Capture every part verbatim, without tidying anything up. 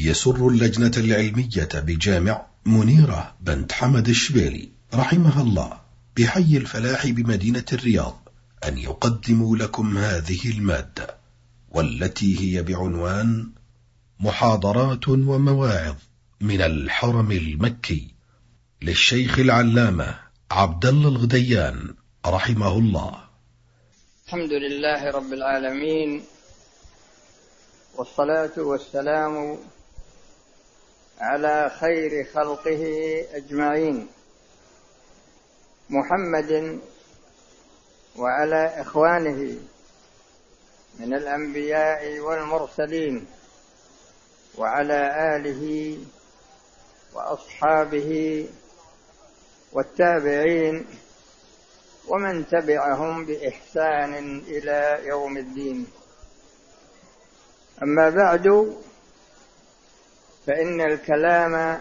يسر اللجنة العلمية بجامع منيرة بنت حمد الشبيلي رحمها الله بحي الفلاح بمدينة الرياض أن يقدموا لكم هذه المادة، والتي هي بعنوان محاضرات ومواعظ من الحرم المكي للشيخ العلامة عبد الله الغديان رحمه الله. الحمد لله رب العالمين، والصلاة والسلام على خير خلقه أجمعين، محمد وعلى إخوانه من الأنبياء والمرسلين، وعلى آله وأصحابه والتابعين ومن تبعهم بإحسان إلى يوم الدين. أما بعد، فإن الكلام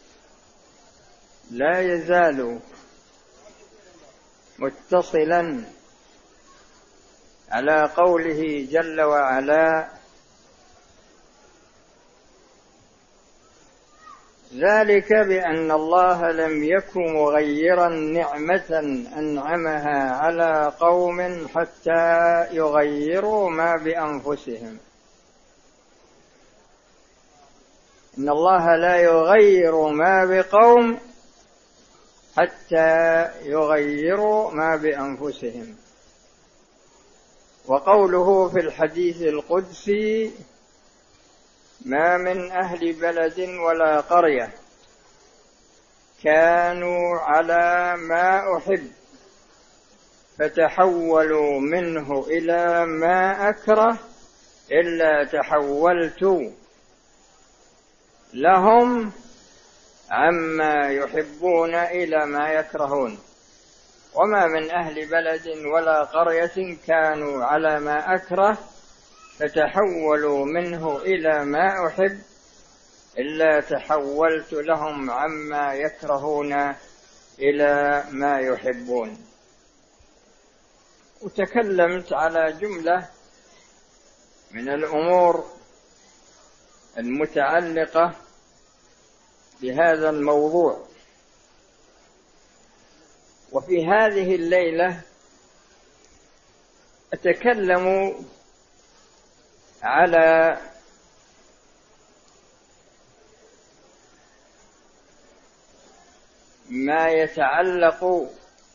لا يزال متصلا على قوله جل وعلا: ذلك بأن الله لم يكن مغيرا نعمة أنعمها على قوم حتى يغيروا ما بأنفسهم. إن الله لا يغير ما بقوم حتى يغيروا ما بأنفسهم. وقوله في الحديث القدسي: ما من أهل بلد ولا قرية كانوا على ما أحب فتحولوا منه إلى ما أكره إلا تحولت لهم عما يحبون إلى ما يكرهون. وما من أهل بلد ولا قرية كانوا على ما أكره فتحولوا منه إلى ما أحب إلا تحولت لهم عما يكرهون إلى ما يحبون. وتكلمت على جملة من الأمور المتعلقة بهذا الموضوع، وفي هذه الليلة أتكلم على ما يتعلق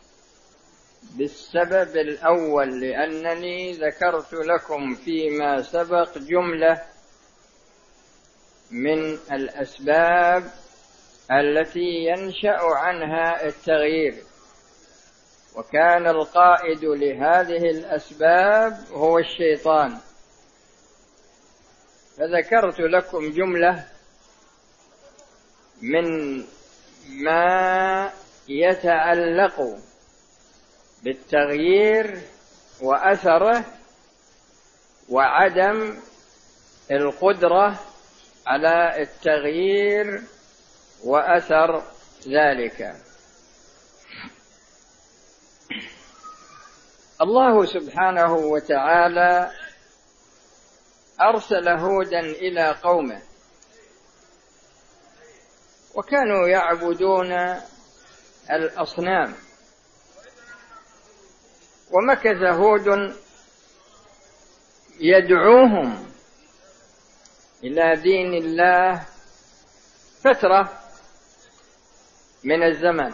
بالسبب الأول، لأنني ذكرت لكم فيما سبق جملة من الأسباب التي ينشأ عنها التغيير، وكان القائد لهذه الأسباب هو الشيطان. فذكرت لكم جملة من ما يتعلق بالتغيير وأثره وعدم القدرة على التغيير وأثر ذلك. الله سبحانه وتعالى أرسل هودا إلى قومه، وكانوا يعبدون الأصنام، ومكث هود يدعوهم إلى دين الله فترة من الزمن،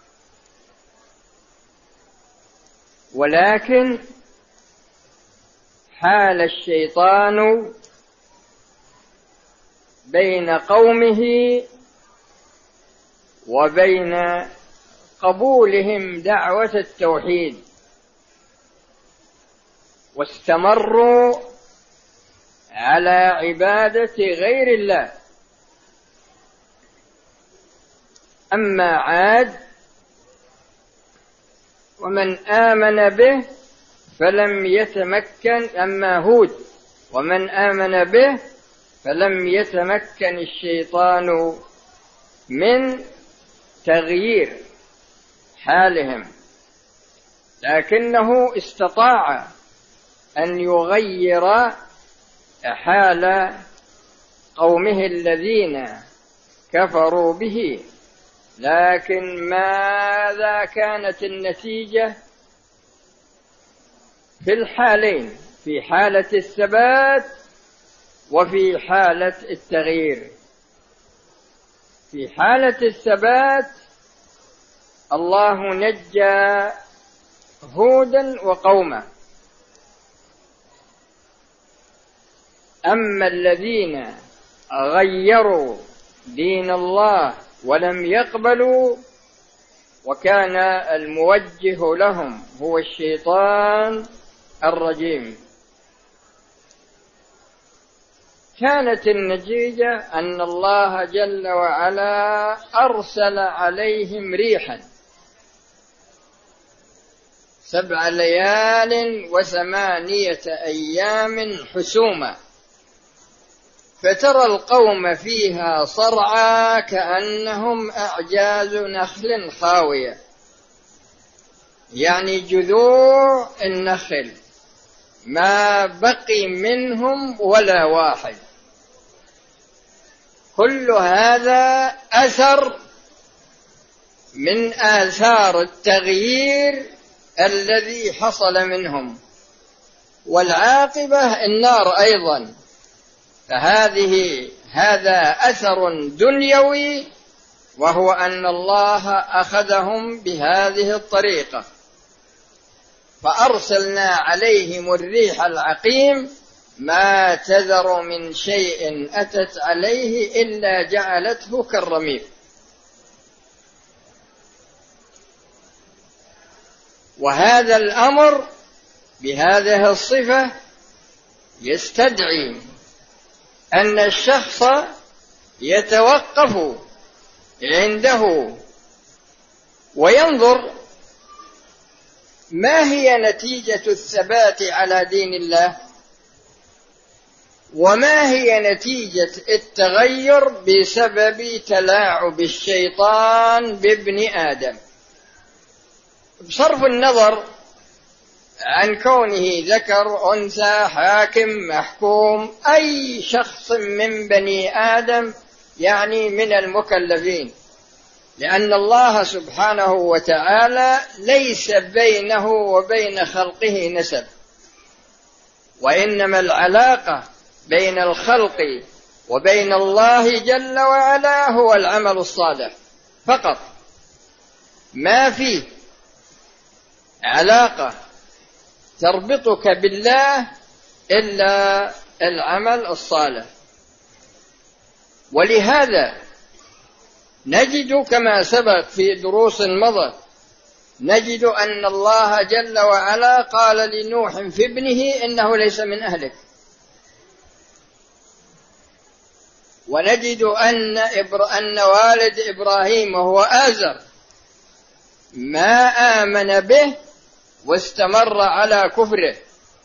ولكن حال الشيطان بين قومه وبين قبولهم دعوة التوحيد، واستمروا على عبادة غير الله. أما عاد ومن آمن به فلم يتمكن أما هود ومن آمن به فلم يتمكن الشيطان من تغيير حالهم، لكنه استطاع أن يغير حال قومه الذين كفروا به. لكن ماذا كانت النتيجة في الحالين، في حالة الثبات وفي حالة التغيير؟ في حالة الثبات الله نجى هودا وقومه. أما الذين غيروا دين الله ولم يقبلوا وكان الموجه لهم هو الشيطان الرجيم، كانت النتيجة أن الله جل وعلا أرسل عليهم ريحا سبع ليال وثمانية أيام حسوما، فترى القوم فيها صرعى كأنهم أعجاز نخل خاوية، يعني جذوع النخل ما بقي منهم ولا واحد. كل هذا أثر من آثار التغيير الذي حصل منهم، والعاقبة النار أيضا. فهذه هذا أثر دنيوي، وهو أن الله أخذهم بهذه الطريقة، فأرسلنا عليهم الريح العقيم ما تذر من شيء أتت عليه إلا جعلته كالرميم. وهذا الأمر بهذه الصفة يستدعي أن الشخص يتوقف عنده وينظر ما هي نتيجة الثبات على دين الله، وما هي نتيجة التغير بسبب تلاعب الشيطان بابن آدم. بصرف النظر عن كونه ذكر أنثى حاكم محكوم أي شخص من بني آدم، يعني من المكلفين، لأن الله سبحانه وتعالى ليس بينه وبين خلقه نسب، وإنما العلاقة بين الخلق وبين الله جل وعلا هو العمل الصالح فقط، ما فيه علاقة تربطك بالله إلا العمل الصالح. ولهذا نجد كما سبق في دروس مضت، نجد أن الله جل وعلا قال لنوح في ابنه إنه ليس من أهلك، ونجد أن, إبر... أن والد إبراهيم وهو آزر ما آمن به واستمر على كفره.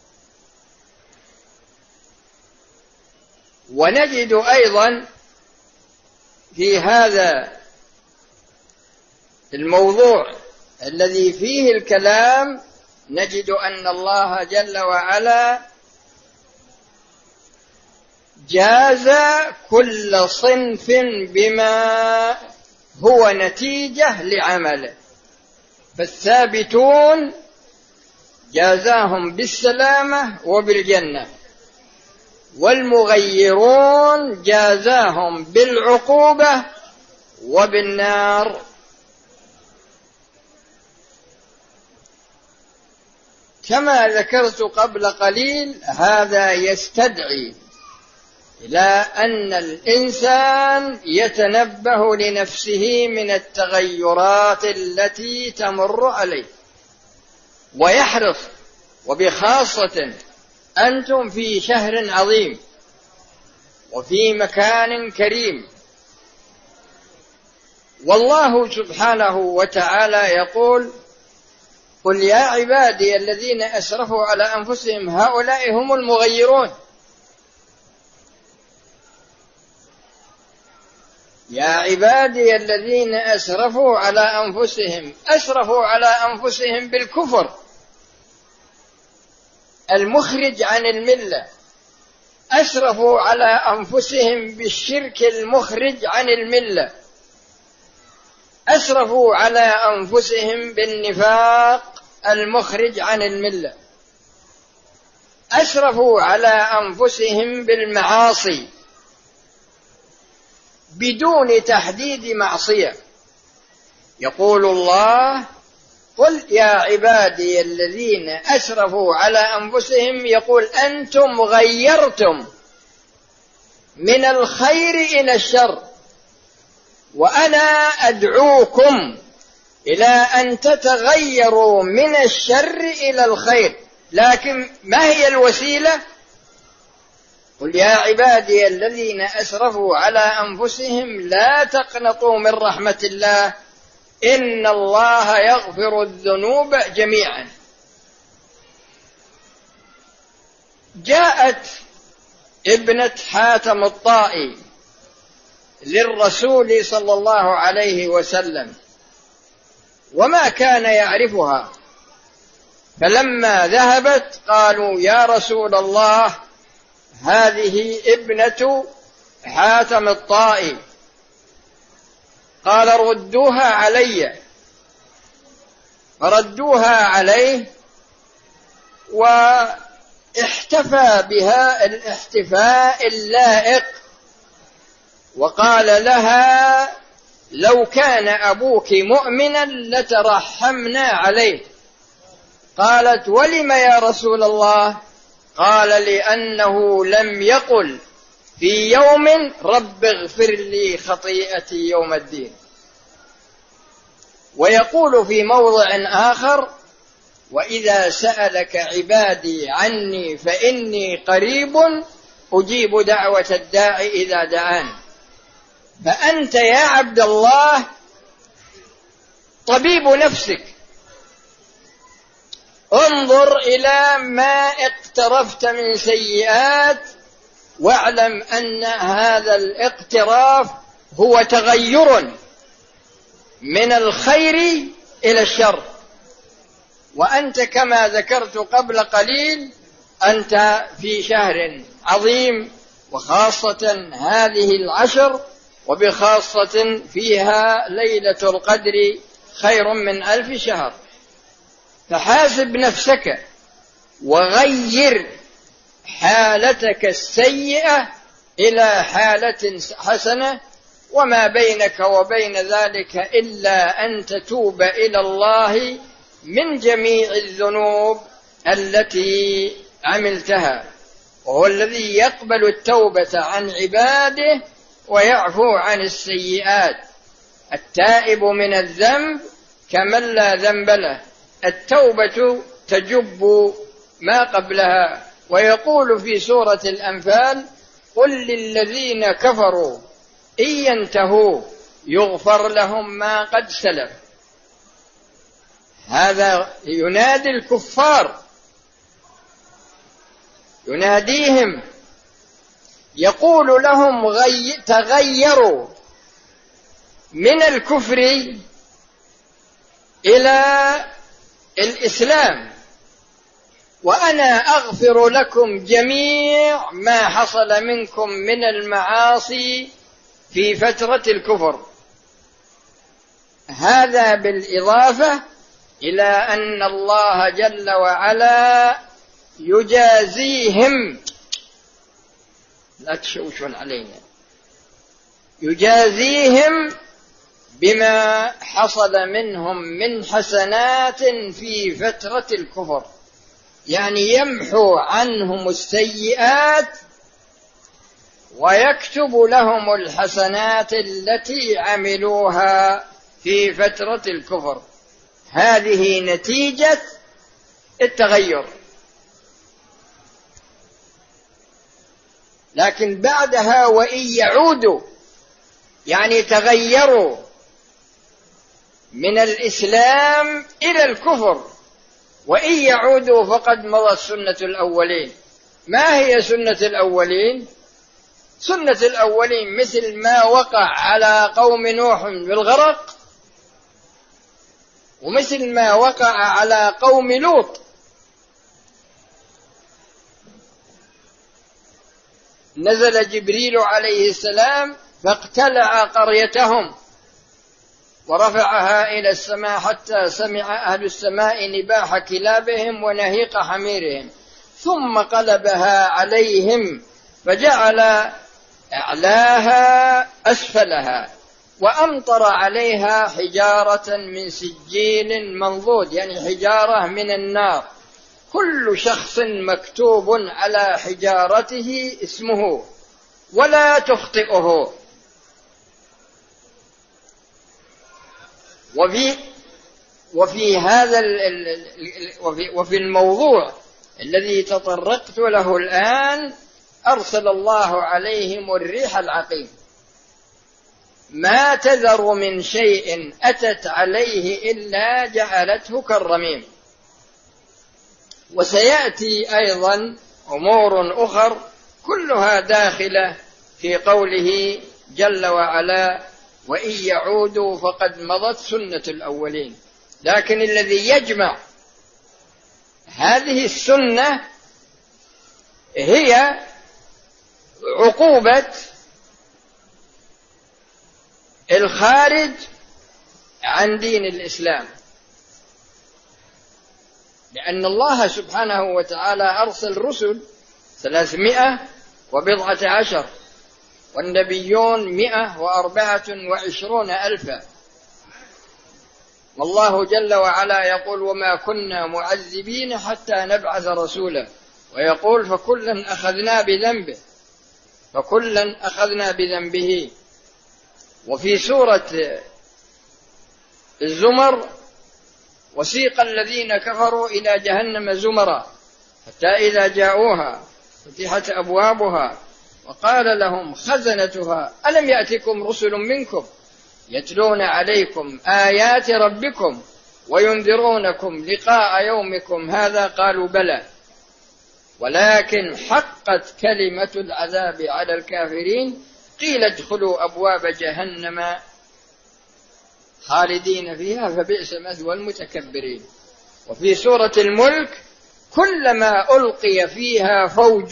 ونجد أيضا في هذا الموضوع الذي فيه الكلام، نجد أن الله جل وعلا جاز كل صنف بما هو نتيجة لعمله، فالثابتون جازاهم بالسلامة وبالجنة، والمغيرون جازاهم بالعقوبة وبالنار. كما ذكرت قبل قليل، هذا يستدعي إلى أن الإنسان يتنبه لنفسه من التغيرات التي تمر عليه، ويحرص، وبخاصة أنتم في شهر عظيم وفي مكان كريم، والله سبحانه وتعالى يقول: قل يا عبادي الذين أسرفوا على أنفسهم هؤلاء هم المغيرون. يا عبادي الذين أسرفوا على أنفسهم، أسرفوا على أنفسهم بالكفر المخرج عن الملة، أسرفوا على أنفسهم بالشرك المخرج عن الملة، أسرفوا على أنفسهم بالنفاق المخرج عن الملة، أسرفوا على أنفسهم بالمعاصي بدون تحديد معصية. يقول الله: قل يا عبادي الذين أسرفوا على أنفسهم، يقول أنتم غيرتم من الخير إلى الشر، وأنا أدعوكم إلى أن تتغيروا من الشر إلى الخير. لكن ما هي الوسيلة؟ قل يا عبادي الذين أسرفوا على أنفسهم لا تقنطوا من رحمة الله إن الله يغفر الذنوب جميعا. جاءت ابنة حاتم الطائي للرسول صلى الله عليه وسلم وما كان يعرفها، فلما ذهبت قالوا: يا رسول الله، هذه ابنة حاتم الطائي. قال: ردوها علي. فردوها عليه واحتفى بها الاحتفاء اللائق، وقال لها: لو كان أبوك مؤمنا لترحمنا عليه. قالت: ولم يا رسول الله؟ قال: لأنه لم يقل في يوم رب اغفر لي خطيئتي يوم الدين. ويقول في موضع آخر: وإذا سألك عبادي عني فإني قريب أجيب دعوة الداعي إذا دعان. فأنت يا عبد الله طبيب نفسك، انظر إلى ما اقترفت من سيئات، واعلم أن هذا الاقتراف هو تغير من الخير إلى الشر. وأنت كما ذكرت قبل قليل أنت في شهر عظيم، وخاصة هذه العشر، وبخاصة فيها ليلة القدر خير من ألف شهر. فحاسب نفسك وغير حالتك السيئة إلى حالة حسنة، وما بينك وبين ذلك إلا أن تتوب إلى الله من جميع الذنوب التي عملتها، وهو الذي يقبل التوبة عن عباده ويعفو عن السيئات. التائب من الذنب كمن لا ذنب له، التوبة تجب ما قبلها. ويقول في سورة الأنفال: قل للذين كفروا إن ينتهوا يغفر لهم ما قد سلف. هذا ينادي الكفار، يناديهم، يقول لهم: غي... تغيروا من الكفر إلى الإسلام وأنا أغفر لكم جميع ما حصل منكم من المعاصي في فترة الكفر. هذا بالإضافة إلى أن الله جل وعلا يجازيهم، لا تشوشون علينا، يجازيهم بما حصل منهم من حسنات في فترة الكفر، يعني يمحو عنهم السيئات ويكتب لهم الحسنات التي عملوها في فترة الكفر. هذه نتيجة التغير. لكن بعدها وإن يعودوا، يعني تغيروا من الإسلام إلى الكفر، وإن يعودوا فقد مضت سنة الأولين. ما هي سنة الأولين؟ سنة الأولين مثل ما وقع على قوم نوح بالغرق، ومثل ما وقع على قوم لوط. نزل جبريل عليه السلام فاقتلع قريتهم ورفعها إلى السماء حتى سمع أهل السماء نباح كلابهم ونهيق حميرهم، ثم قلبها عليهم فجعل أعلاها أسفلها وأمطر عليها حجارة من سجيل منضود، يعني حجارة من النار، كل شخص مكتوب على حجارته اسمه ولا تخطئه. وفي وفي هذا وفي وفي الموضوع الذي تطرقت له الآن أرسل الله عليهم الريح العقيم، ما تذر من شيء أتت عليه إلا جعلته كالرميم. وسيأتي أيضا أمور أخر كلها داخلة في قوله جل وعلا وإن يعودوا فقد مضت سنة الأولين. لكن الذي يجمع هذه السنة هي عقوبة الخارج عن دين الإسلام، لأن الله سبحانه وتعالى أرسل رسل ثلاثمائة وبضعة عشر والنبيون مئة وأربعة وعشرون ألفا، والله جل وعلا يقول وما كنا معذبين حتى نبعث رسولا، ويقول فكلا أخذنا بذنبه فكلا أخذنا بذنبه. وفي سورة الزمر وسيق الذين كفروا إلى جهنم زمرا حتى إذا جاءوها فتحت أبوابها وقال لهم خزنتها ألم يأتكم رسل منكم يتلون عليكم آيات ربكم وينذرونكم لقاء يومكم هذا قالوا بلى ولكن حقت كلمة العذاب على الكافرين قيل ادخلوا أبواب جهنم خالدين فيها فبئس مثوى المتكبرين. وفي سورة الملك كلما ألقي فيها فوج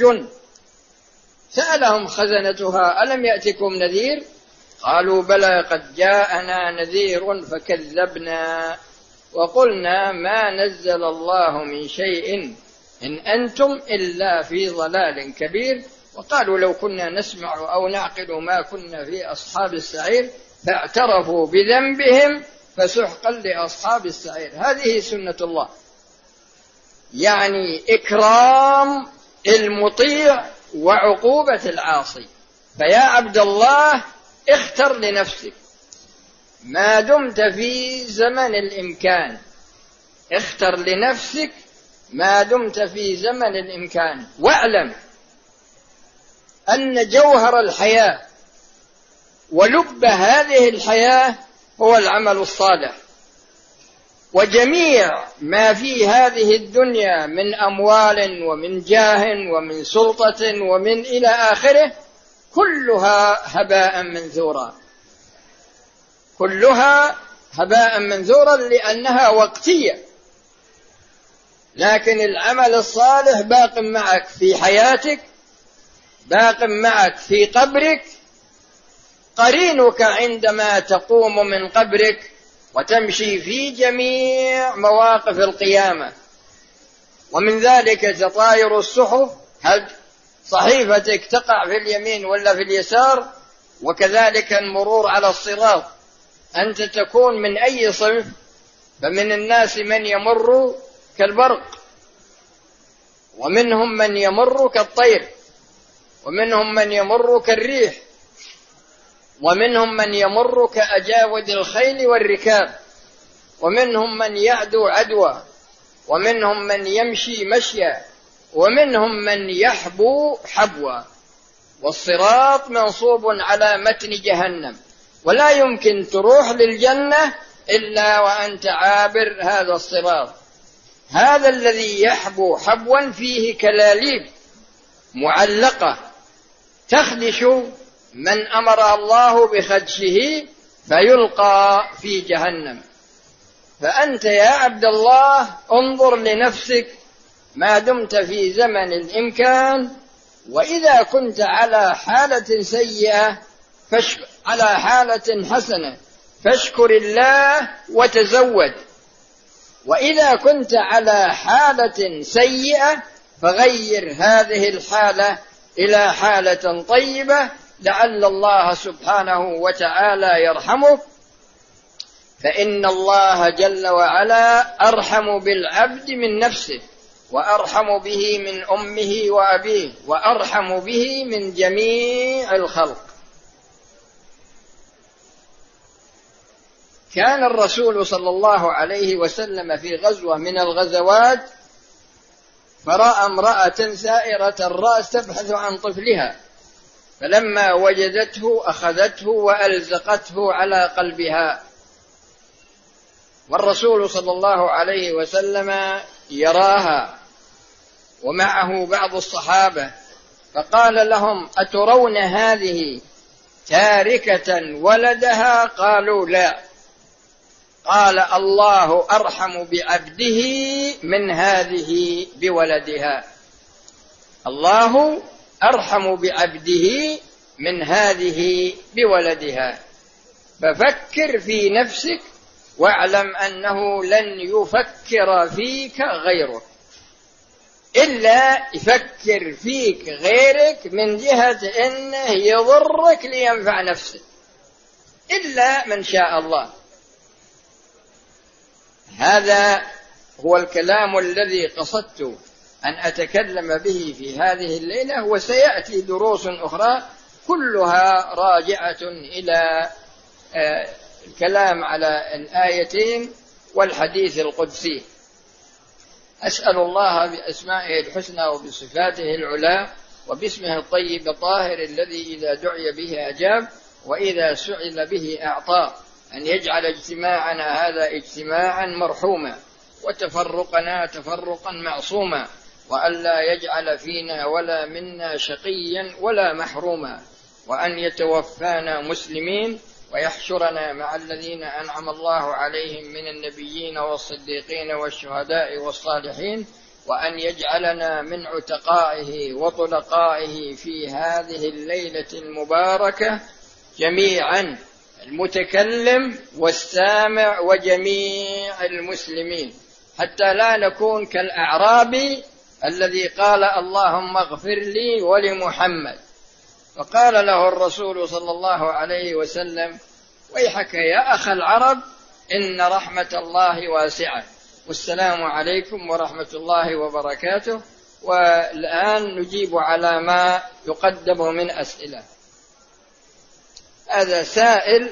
سألهم خزنتها ألم يأتكم نذير قالوا بلى قد جاءنا نذير فكذبنا وقلنا ما نزل الله من شيء إن أنتم إلا في ضلال كبير وقالوا لو كنا نسمع أو نعقل ما كنا في أصحاب السعير فاعترفوا بذنبهم فسحقا لأصحاب السعير. هذه سنة الله، يعني إكرام المطيع وعقوبة العاصي. فيا عبد الله اختر لنفسك ما دمت في زمن الإمكان، اختر لنفسك ما دمت في زمن الإمكان، واعلم أن جوهر الحياة ولب هذه الحياة هو العمل الصالح، وجميع ما في هذه الدنيا من أموال ومن جاه ومن سلطة ومن إلى آخره كلها هباء منثورا، كلها هباء منثورا لأنها وقتية. لكن العمل الصالح باق معك في حياتك، باق معك في قبرك، قرينك عندما تقوم من قبرك وتمشي في جميع مواقف القيامة. ومن ذلك تطاير الصحف، هل صحيفتك تقع في اليمين ولا في اليسار، وكذلك المرور على الصراط، أنت تكون من أي صنف؟ فمن الناس من يمر كالبرق، ومنهم من يمر كالطير، ومنهم من يمر كالريح، ومنهم من يمر كأجاود الخيل والركاب، ومنهم من يعدو عدوى، ومنهم من يمشي مشيا، ومنهم من يحبو حبوا. والصراط منصوب على متن جهنم، ولا يمكن تروح للجنة إلا وأنت عابر هذا الصراط. هذا الذي يحبو حبوا فيه كلاليب معلقة تخدش من أمر الله بخدشه فيلقى في جهنم. فأنت يا عبد الله انظر لنفسك ما دمت في زمن الإمكان، وإذا كنت على حالة سيئة فاشكر، على حالة حسنة فاشكر الله وتزود، وإذا كنت على حالة سيئة فغير هذه الحالة إلى حالة طيبة لعل الله سبحانه وتعالى يرحمك، فإن الله جل وعلا أرحم بالعبد من نفسه، وأرحم به من أمه وأبيه، وأرحم به من جميع الخلق. كان الرسول صلى الله عليه وسلم في غزوة من الغزوات فرأى امرأة سائرة الرأس تبحث عن طفلها، فلما وجدته أخذته وألزقته على قلبها، والرسول صلى الله عليه وسلم يراها ومعه بعض الصحابة، فقال لهم: أترون هذه تاركة ولدها؟ قالوا: لا. قال: الله أرحم بعبده من هذه بولدها، الله أرحم بعبده من هذه بولدها، ففكر في نفسك واعلم أنه لن يفكر فيك غيرك، إلا يفكر فيك غيرك من جهة أنه يضرك لينفع نفسه، إلا من شاء الله. هذا هو الكلام الذي قصدت أن أتكلم به في هذه الليلة، وسيأتي دروس أخرى كلها راجعة إلى الكلام على الآيتين والحديث القدسي. أسأل الله بأسمائه الحسنى وبصفاته العلى وباسمه الطيب الطاهر الذي إذا دعي به أجاب وإذا سئل به أعطى، أن يجعل اجتماعنا هذا اجتماعا مرحوما، وتفرقنا تفرقا معصوما، وأن لا يجعل فينا ولا منا شقيا ولا محروما، وأن يتوفانا مسلمين ويحشرنا مع الذين أنعم الله عليهم من النبيين والصديقين والشهداء والصالحين، وأن يجعلنا من عتقائه وطلقائه في هذه الليلة المباركة جميعا، المتكلم والسامع وجميع المسلمين، حتى لا نكون كالأعرابي الذي قال: اللهم اغفر لي ولمحمد. فقال له الرسول صلى الله عليه وسلم: ويحك يا أخ العرب إن رحمة الله واسعة. والسلام عليكم ورحمة الله وبركاته. والآن نجيب على ما يقدم من أسئلة. هذا سائل: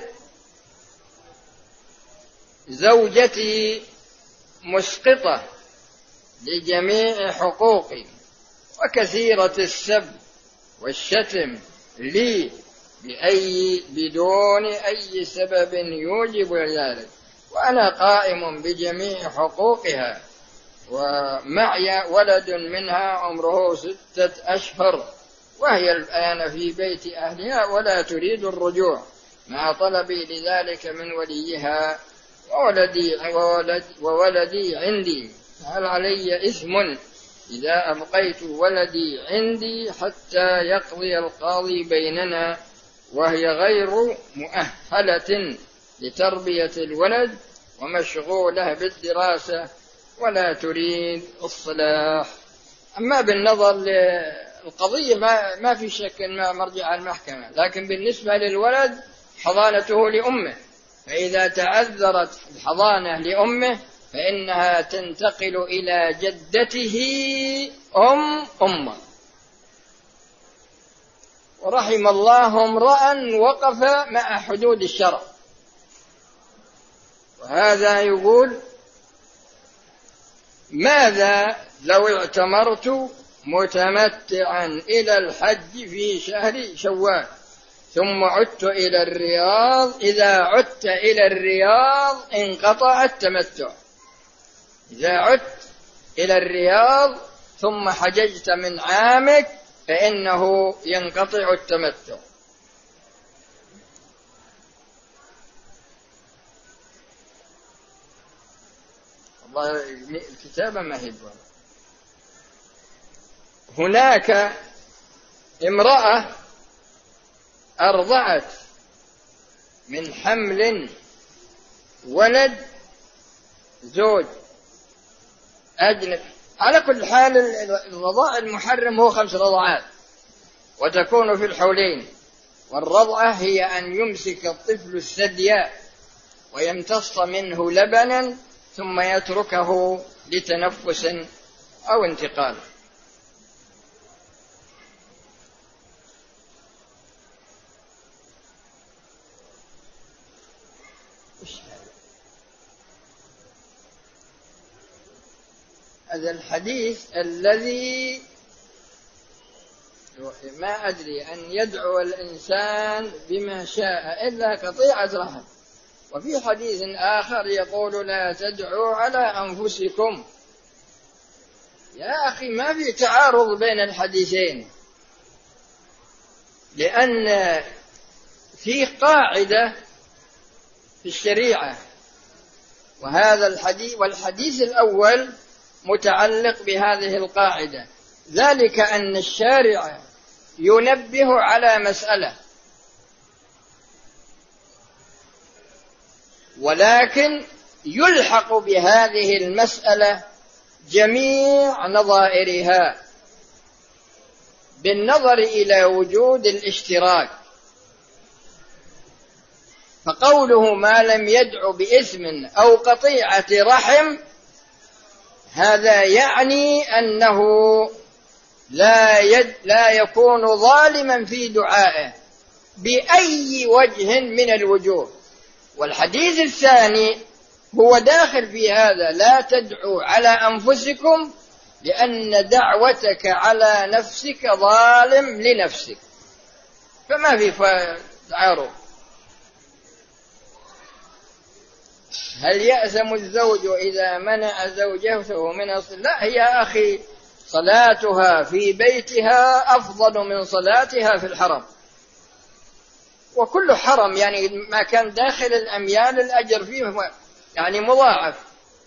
زوجتي مسقطة لجميع حقوقي وكثيرة السب والشتم لي بأي بدون أي سبب يوجب ذلك، وأنا قائم بجميع حقوقها، ومعي ولد منها عمره ستة أشهر، وهي الآن في بيت أهلها ولا تريد الرجوع، مع طلبي لذلك من وليها، وولدي, وولد وولدي عندي، هل علي إثم إذا أبقيت ولدي عندي حتى يقضي القاضي بيننا، وهي غير مؤهلة لتربية الولد ومشغولة بالدراسة ولا تريد الصلاح؟ أما بالنظر للقضية ما, ما في شك ما مرجع المحكمة، لكن بالنسبة للولد حضانته لأمه، فإذا تعذرت الحضانة لأمه فإنها تنتقل إلى جدته أم أمه. ورحم الله امرأ وقف مع حدود الشرع. وهذا يقول: ماذا لو اعتمرت متمتعا إلى الحج في شهر شوال ثم عدت إلى الرياض؟ إذا عدت إلى الرياض انقطع التمتع. إذا عدت إلى الرياض ثم حججت من عامك فإنه ينقطع التمتع. والله الكتابة ما هي بوانا. هناك امرأة أرضعت من حمل ولد زوج أجنبي، على كل حال الرضاع المحرم هو خمس رضعات وتكون في الحولين، والرضعة هي أن يمسك الطفل الثدي ويمتص منه لبنا ثم يتركه لتنفس أو انتقال. هذا الحديث الذي ما أدري أن يدعو الإنسان بما شاء إلا قطيعة رحم. وفي حديث آخر يقول لا تدعوا على أنفسكم. يا أخي ما في تعارض بين الحديثين، لأن في قاعدة في الشريعة، وهذا الحديث والحديث الأول متعلق بهذه القاعدة، ذلك أن الشارع ينبه على مسألة ولكن يلحق بهذه المسألة جميع نظائرها بالنظر إلى وجود الاشتراك. فقوله ما لم يدع بإثم أو قطيعة رحم هذا يعني أنه لا, يد لا يكون ظالما في دعائه بأي وجه من الوجوه. والحديث الثاني هو داخل في هذا، لا تدعوا على أنفسكم لأن دعوتك على نفسك ظالم لنفسك، فما في تعارض. هل يأثم الزوج إذا منع زوجته من الصلاة؟ لا يا أخي، صلاتها في بيتها أفضل من صلاتها في الحرم، وكل حرم يعني ما كان داخل الأميال الأجر فيه يعني مضاعف.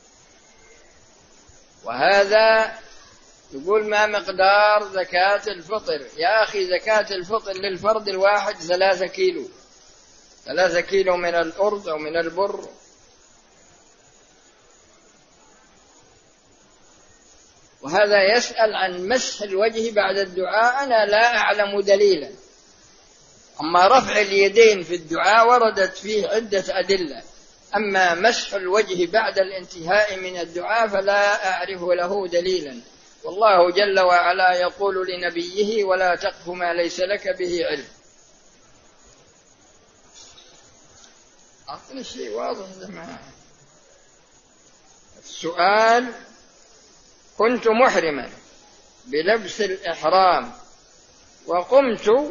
وهذا يقول ما مقدار زكاة الفطر؟ يا أخي زكاة الفطر للفرد الواحد ثلاثة كيلو، ثلاثة كيلو من الأرز أو من البر. وهذا يسأل عن مسح الوجه بعد الدعاء، أنا لا أعلم دليلا. أما رفع اليدين في الدعاء وردت فيه عدة أدلة، أما مسح الوجه بعد الانتهاء من الدعاء فلا أعرف له دليلا. والله جل وعلا يقول لنبيه ولا تقف ما ليس لك به علم. أعطني شيء واضح جماعة. السؤال: كنت محرما بلبس الإحرام وقمت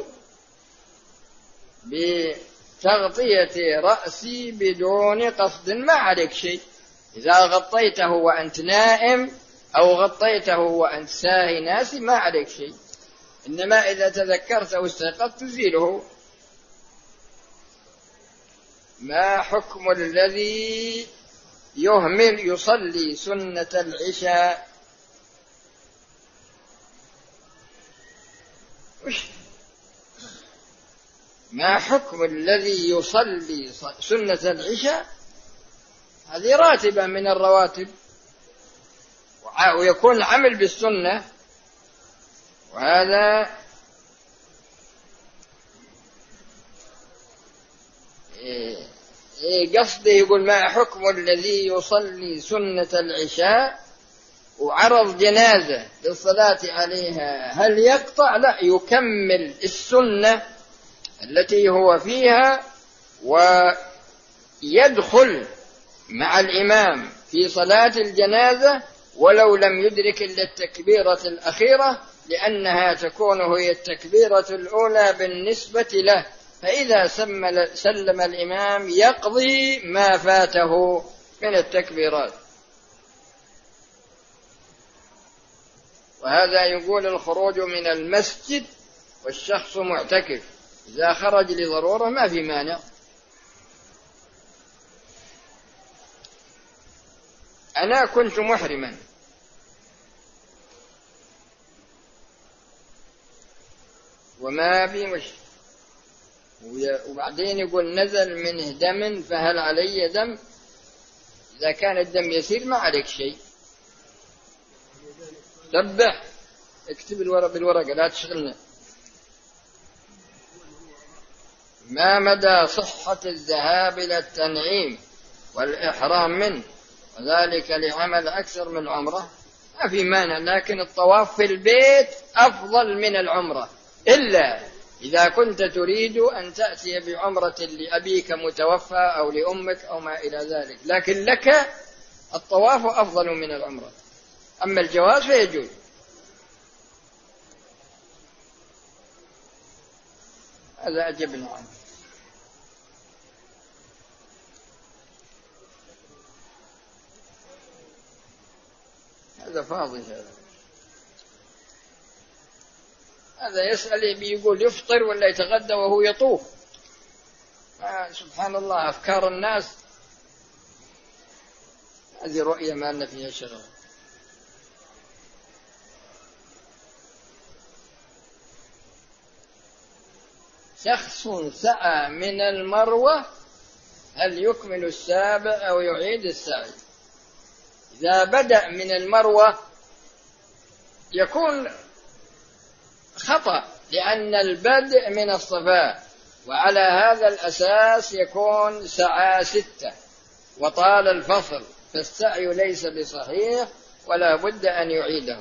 بتغطية رأسي بدون قصد، ما عليك شيء إذا غطيته وأنت نائم أو غطيته وأنت ساهي ناسي، ما عليك شيء. إنما إذا تذكرت واستيقظت تزيله. ما حكم الذي يهمل يصلي سنة العشاء؟ ما حكم الذي يصلي سنة العشاء؟ هذه راتبة من الرواتب ويكون عمل بالسنة، وهذا قصده يقول ما حكم الذي يصلي سنة العشاء وعرض جنازة للصلاة عليها، هل يقطع؟ لا، يكمل السنة التي هو فيها ويدخل مع الإمام في صلاة الجنازة ولو لم يدرك إلا التكبيرة الأخيرة، لأنها تكون هي التكبيرة الأولى بالنسبة له، فإذا سلم الإمام يقضي ما فاته من التكبيرات. وهذا يقول الخروج من المسجد والشخص معتكف، إذا خرج لضرورة ما في مانع. أنا كنت محرما وما في مش. وبعدين يقول نزل منه دم فهل علي دم؟ إذا كان الدم يسير ما عليك شيء، سبح، اكتب الورق بالورقة لا تشغلنا. ما مدى صحة الذهاب إلى التنعيم والإحرام منه وذلك لعمل أكثر من العمرة؟ ما في مانع، لكن الطواف في البيت أفضل من العمرة، إلا إذا كنت تريد أن تأتي بعمرة لأبيك متوفى أو لأمك أو ما إلى ذلك، لكن لك الطواف أفضل من العمرة، أما الجواز فيجوز. هذا أجبنا عنه. هذا فاضي، هذا هذا يسأل بيقول يفطر ولا يتغدى وهو يطوف. آه سبحان الله، أفكار الناس هذه رؤية ما لنا فيها شغل. شخص سعى من المروة هل يكمل السابع أو يعيد السعي؟ إذا بدأ من المروة يكون خطأ، لأن البدء من الصفاء، وعلى هذا الأساس يكون سعى ستة وطال الفصل، فالسعي ليس بصحيح ولا بد أن يعيده.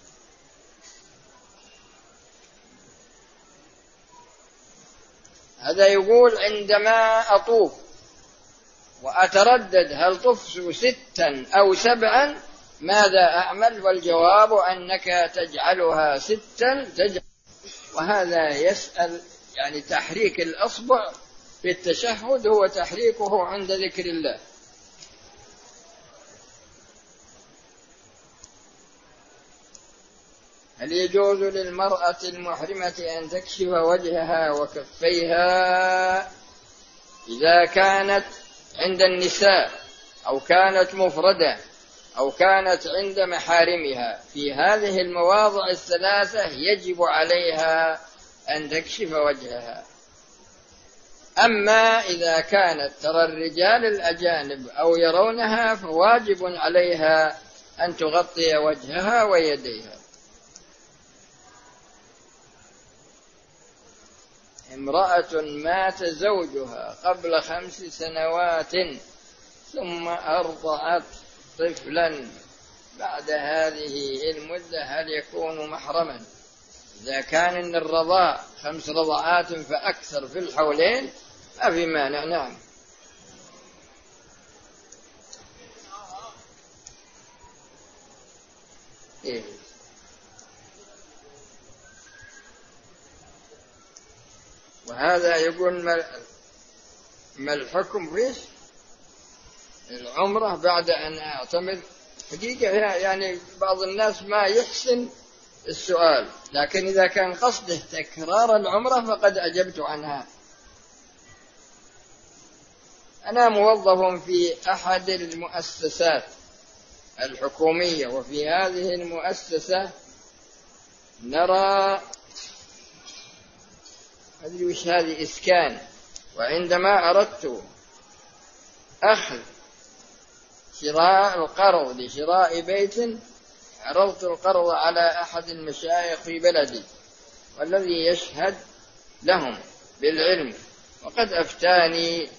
هذا يقول عندما أطوف وأتردد هل طفت ستا أو سبعا ماذا أعمل؟ والجواب أنك تجعلها ستا تجعل. وهذا يسأل يعني تحريك الأصبع في التشهد هو تحريكه عند ذكر الله. هل يجوز للمرأة المحرمة أن تكشف وجهها وكفيها إذا كانت عند النساء أو كانت مفردة أو كانت عند محارمها؟ في هذه المواضع الثلاثة يجب عليها أن تكشف وجهها. أما إذا كانت ترى الرجال الأجانب أو يرونها فواجب عليها أن تغطي وجهها ويديها. امرأة مات زوجها قبل خمس سنوات ثم أرضعت طفلا بعد هذه المدة هل يكون محرما؟ إذا كان إن الرضاع خمس رضعات فأكثر في الحولين ما في مانع. نعم. إيه. وهذا يقول ما الحكم فيه العمرة بعد أن أعتمد؟ حقيقة يعني بعض الناس ما يحسن السؤال، لكن إذا كان قصده تكرار العمرة فقد أجبت عنها. أنا موظف في أحد المؤسسات الحكومية، وفي هذه المؤسسة نرى أدري وش هذه إسكان، وعندما أردت أخذ شراء القرض لشراء بيت عرضت القرض على أحد المشايخ في بلدي والذي يشهد لهم بالعلم، وقد أفتاني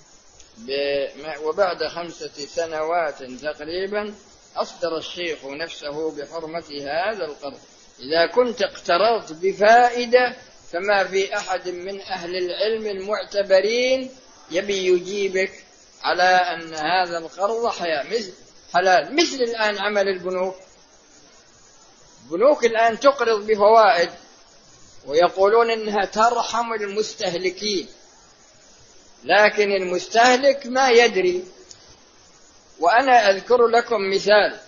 وبعد خمسة سنوات تقريبا أصدر الشيخ نفسه بحرمة هذا القرض. إذا كنت اقترضت بفائدة فما في أحد من أهل العلم المعتبرين يبي يجيبك على أن هذا القرض حلال، مثل الآن عمل البنوك. البنوك الآن تقرض بفوائد ويقولون إنها ترحم المستهلكين، لكن المستهلك ما يدري. وأنا أذكر لكم مثال،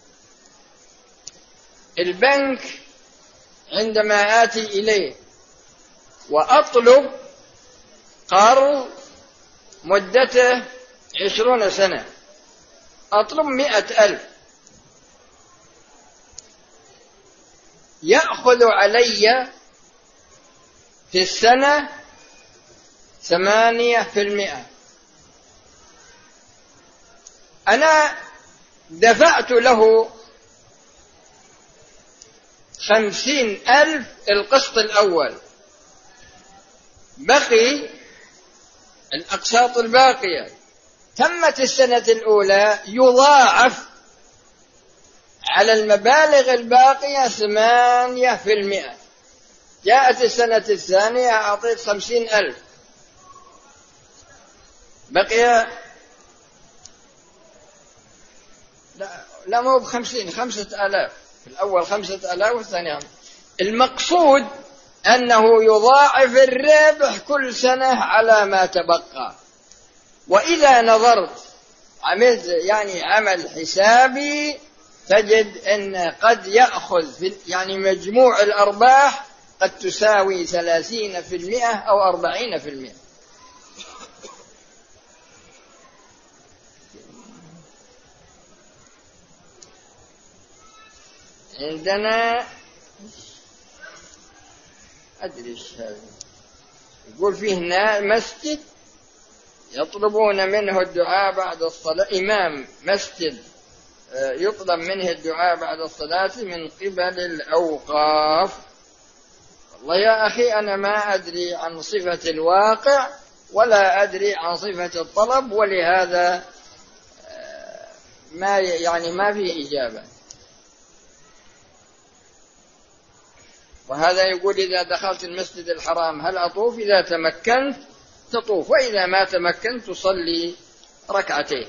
البنك عندما آتي إليه وأطلب قرض مدته عشرون سنة، أطلب مئة ألف، يأخذ علي في السنة ثمانية في المئة. أنا دفعت له خمسين ألف القسط الأول، بقي الأقساط الباقية. تمت السنة الأولى يضاعف على المبالغ الباقية ثمانية في المئة. جاءت السنة الثانية أعطيت خمسين ألف، بقي لا, لا مو بخمسين، خمسة آلاف. في الأول خمسة آلاف والثانية. المقصود أنه يضاعف الربح كل سنة على ما تبقى. وإذا نظرت عملت يعني عمل حسابي تجد أن قد يأخذ في يعني مجموع الأرباح قد تساوي ثلاثين في المئة أو أربعين في المئة. عندنا أدري هذا يقول فيه مسجد يطلبون منه الدعاء بعد الصلاة، إمام مسجد يطلب منه الدعاء بعد الصلاة من قبل الأوقاف. والله يا أخي أنا ما أدري عن صفة الواقع ولا أدري عن صفة الطلب، ولهذا ما يعني ما في إجابة. وهذا يقول إذا دخلت المسجد الحرام هل أطوف؟ إذا تمكنت تطوف، وإذا ما تمكنت تصلي ركعتين.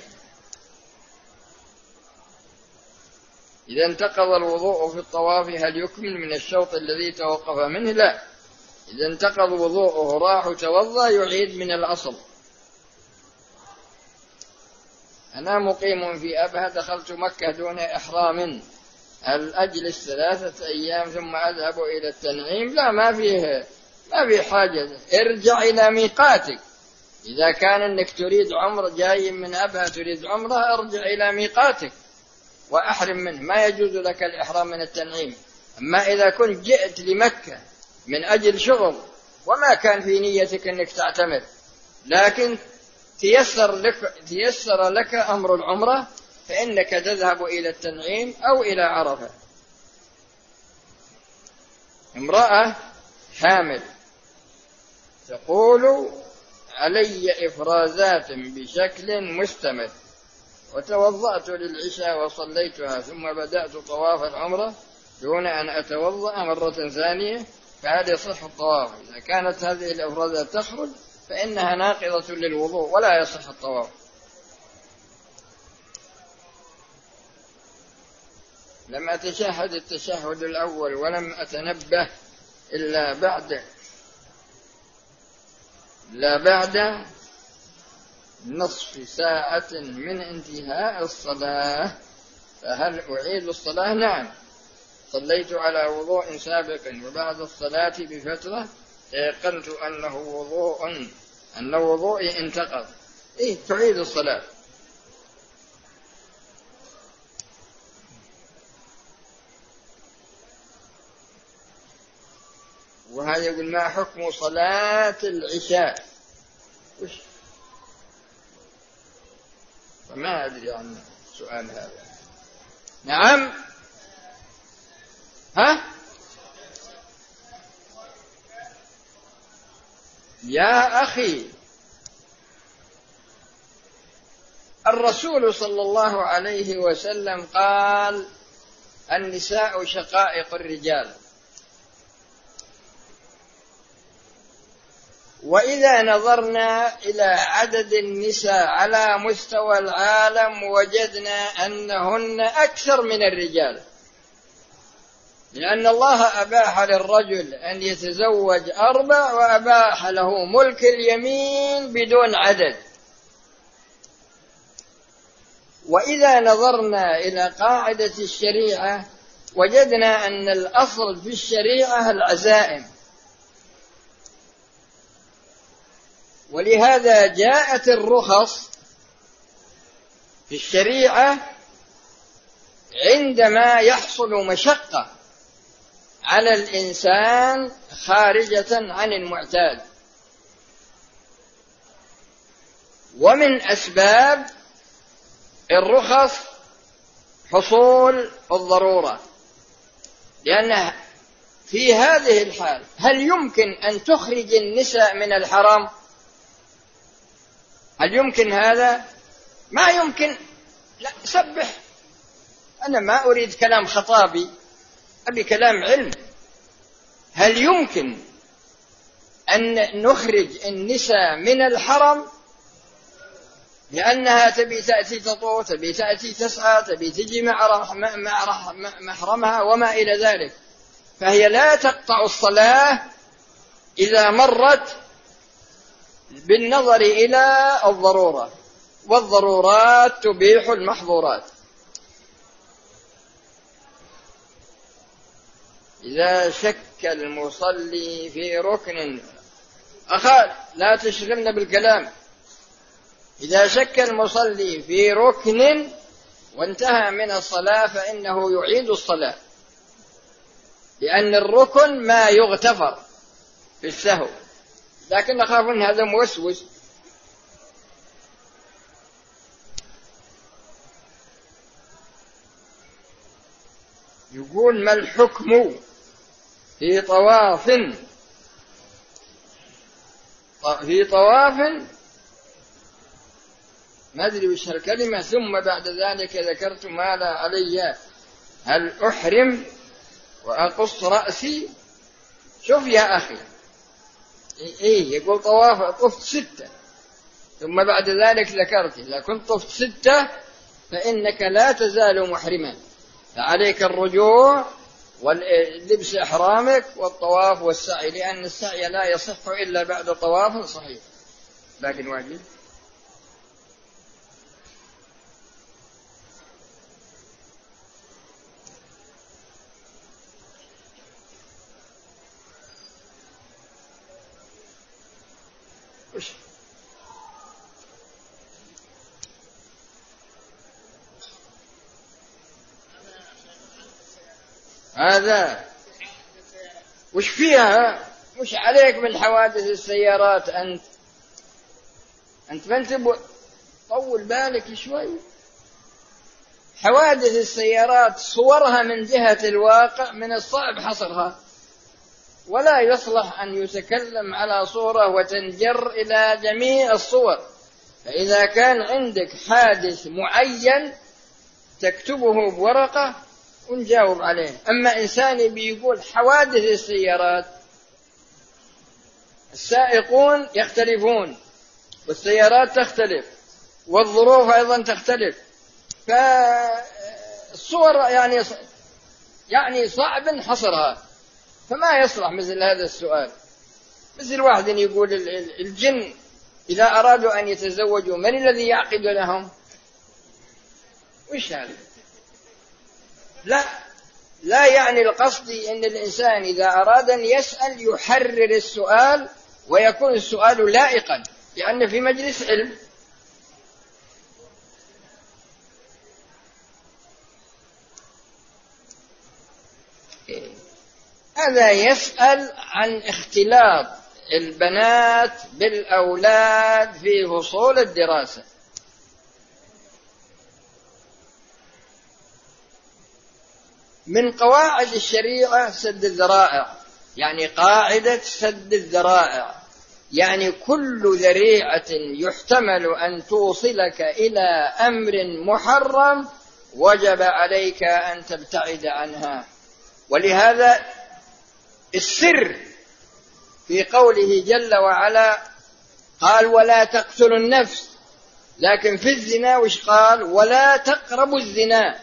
إذا انتقض الوضوء في الطواف هل يكمل من الشوط الذي توقف منه؟ لا، إذا انتقض وضوءه راح توضأ يعيد من الأصل. أنا مقيم في أبها دخلت مكة دون إحرام، هل أجلس ثلاثة أيام ثم أذهب إلى التنعيم؟ لا، ما فيه ما في حاجة، ارجع إلى ميقاتك. إذا كان أنك تريد عمرة جاي من أبها تريد عمرة ارجع إلى ميقاتك وأحرم منه، ما يجوز لك الإحرام من التنعيم. أما إذا كنت جئت لمكة من أجل شغل وما كان في نيتك أنك تعتمر، لكن تيسر لك, تيسر لك أمر العمرة، فإنك تذهب إلى التنعيم أو إلى عرفة. امرأة حامل تقول علي إفرازات بشكل مستمر، وتوضأت للعشاء وصليتها ثم بدأت طواف العمرة دون أن أتوضأ مرة ثانية، فهذا يصح الطواف. إذا كانت هذه الإفرازات تخرج فإنها ناقضة للوضوء ولا يصح الطواف. لم أتشهد التشهد الأول ولم أتنبه إلا بعد لا بعد نصف ساعة من انتهاء الصلاة، فهل أعيد الصلاة؟ نعم، صليت على وضوء سابق وبعد الصلاة بفترة تيقنت أنه وضوء أن وضوئي انتقض. إيه، تعيد الصلاة. وهذا يقول ما حكم صلاة العشاء؟ وش؟ فما أدري عن السؤال هذا. نعم، ها يا أخي، الرسول صلى الله عليه وسلم قال النساء شقائق الرجال، وإذا نظرنا إلى عدد النساء على مستوى العالم وجدنا أنهن أكثر من الرجال، لأن الله أباح للرجل أن يتزوج أربع وأباح له ملك اليمين بدون عدد. وإذا نظرنا إلى قاعدة الشريعة وجدنا أن الأصل في الشريعة العزائم، ولهذا جاءت الرخص في الشريعة عندما يحصل مشقة على الإنسان خارجة عن المعتاد. ومن أسباب الرخص حصول الضرورة، لأن في هذه الحال هل يمكن أن تخرج النساء من الحرام؟ هل يمكن هذا؟ ما يمكن. لا سبح، أنا ما أريد كلام خطابي، أبي كلام علم. هل يمكن أن نخرج النساء من الحرم لأنها تبي تأتي تطوف، تبي تأتي تسعى، تبي تجي مع محرمها وما إلى ذلك، فهي لا تقطع الصلاة إذا مرت بالنظر إلى الضرورة، والضرورات تبيح المحظورات. إذا شك المصلي في ركن، أخا لا تشغلنا بالكلام، إذا شك المصلي في ركن وانتهى من الصلاة فإنه يعيد الصلاة، لأن الركن ما يغتفر في السهو، لكن أخاف أن هذا موسوس. يقول ما الحكم في طواف في طواف ما أدري وش هالكلمة، ثم بعد ذلك ذكرت ما لا علي، هل أحرم وأقص رأسي؟ شوف يا أخي، إيه يقول طواف طفت ستة، ثم بعد ذلك ذكرت إذا كنت طفت ستة فإنك لا تزال محرما، فعليك الرجوع واللبس إحرامك والطواف والسعي، لأن السعي لا يصح إلا بعد طواف صحيح. لكن واجب. هذا وش فيها؟ وش عليك من حوادث السيارات أنت؟ أنت ما أنت طول بالك شوي. حوادث السيارات صورها من جهة الواقع من الصعب حصرها، ولا يصلح أن يتكلم على صورة وتنجر إلى جميع الصور. فإذا كان عندك حادث معين تكتبه بورقة ونجاوب عليه. أما إنسان بيقول حوادث السيارات، السائقون يختلفون والسيارات تختلف والظروف أيضا تختلف، فالصور يعني يعني صعب حصرها، فما يصلح مثل هذا السؤال. مثل واحد يقول الجن إذا أرادوا أن يتزوجوا من الذي يعقد لهم؟ وش هذا؟ لا لا يعني القصد أن الإنسان إذا أراد أن يسأل يحرر السؤال ويكون السؤال لائقا، لأن في مجلس علم. هذا يسأل عن اختلاط البنات بالأولاد في فصول الدراسة. من قواعد الشريعة سد الذرائع، يعني قاعدة سد الذرائع، يعني كل ذريعة يحتمل أن توصلك إلى أمر محرم وجب عليك أن تبتعد عنها. ولهذا السر في قوله جل وعلا قال ولا تقتلوا النفس، لكن في الزنا وش قال؟ ولا تقربوا الزنا،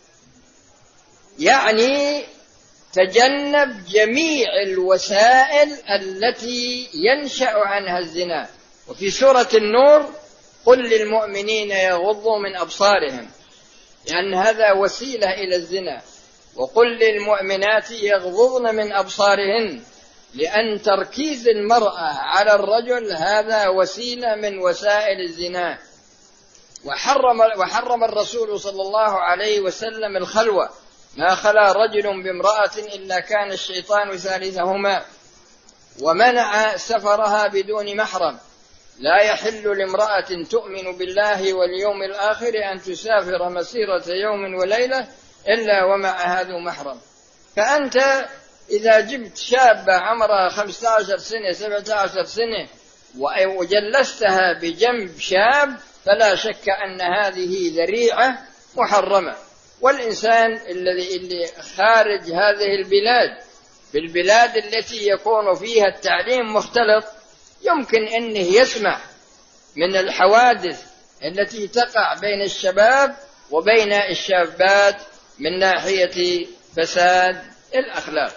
يعني تجنب جميع الوسائل التي ينشأ عنها الزنا. وفي سورة النور قل للمؤمنين يغضوا من أبصارهم، لأن هذا وسيلة إلى الزنا، وقل للمؤمنات يغضضن من أبصارهن، لأن تركيز المرأة على الرجل هذا وسيلة من وسائل الزنا. وحرم, وحرم الرسول صلى الله عليه وسلم الخلوة، ما خلا رجل بامرأة إلا كان الشيطان ثالثهما، ومنع سفرها بدون محرم. لا يحل لامرأة تؤمن بالله واليوم الآخر أن تسافر مسيرة يوم وليلة إلا ومعها ذو محرم. فأنت إذا جبت شابة عمرها خمسة عشر سنة سبعة عشر سنة وجلستها بجنب شاب، فلا شك أن هذه ذريعة محرمة. والإنسان الذي اللي خارج هذه البلاد، في البلاد التي يكون فيها التعليم مختلط، يمكن أنه يسمع من الحوادث التي تقع بين الشباب وبين الشابات من ناحية فساد الأخلاق.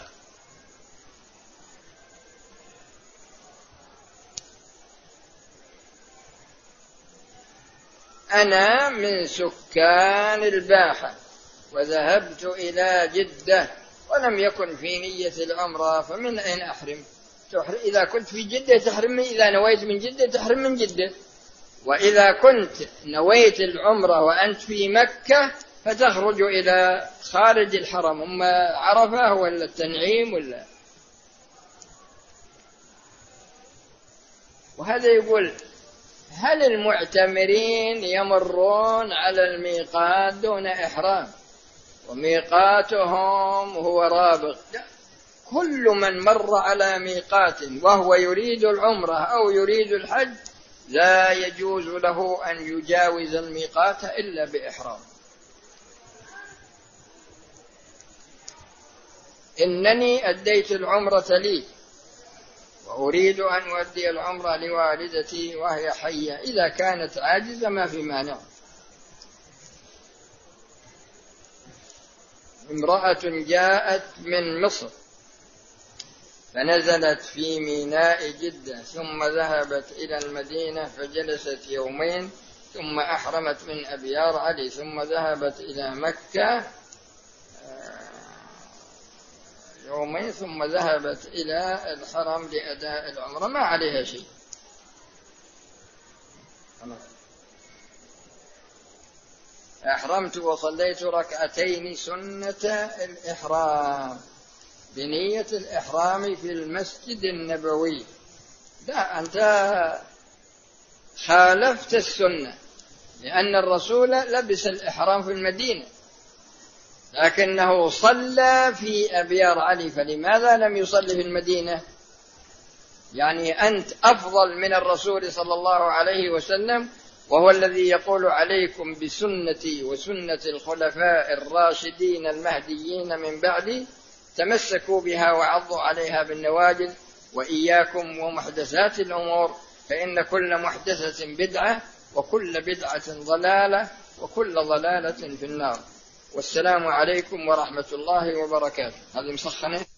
أنا من سكان الباحة وذهبت إلى جدة ولم يكن في نية العمرة، فمن أين أحرم؟ إذا كنت في جدة تحرم، إذا نويت من جدة تحرم من جدة، وإذا كنت نويت العمرة وأنت في مكة فتخرج إلى خارج الحرم، أما عرفة ولا التنعيم ولا. وهذا يقول: هل المعتمرين يمرون على الميقات دون إحرام وميقاتهم هو رابغ؟ كل من مر على ميقات وهو يريد العمرة أو يريد الحج لا يجوز له أن يجاوز الميقات إلا بإحرام. إنني أديت العمرة لي وأريد أن أؤدي العمرة لوالدتي وهي حية، إذا كانت عاجزة ما في مانع. امرأة جاءت من مصر فنزلت في ميناء جدة ثم ذهبت إلى المدينة فجلست يومين ثم أحرمت من أبيار علي ثم ذهبت إلى مكة يومين ثم ذهبت إلى الحرم لأداء العمرة، ما عليها شيء. أحرمت وصليت ركعتين سنة الإحرام بنية الإحرام في المسجد النبوي. لا، أنت خالفت السنة، لأن الرسول لبس الإحرام في المدينة لكنه صلى في أبيار علي، فلماذا لم يصلي في المدينة؟ يعني أنت أفضل من الرسول صلى الله عليه وسلم، وهو الذي يقول: عليكم بسنتي وسنة الخلفاء الراشدين المهديين من بعدي، تمسكوا بها وعضوا عليها بالنواجذ، وإياكم ومحدثات الأمور، فإن كل محدثة بدعة وكل بدعة ضلالة وكل ضلالة في النار. والسلام عليكم ورحمة الله وبركاته. هذه مسخنة.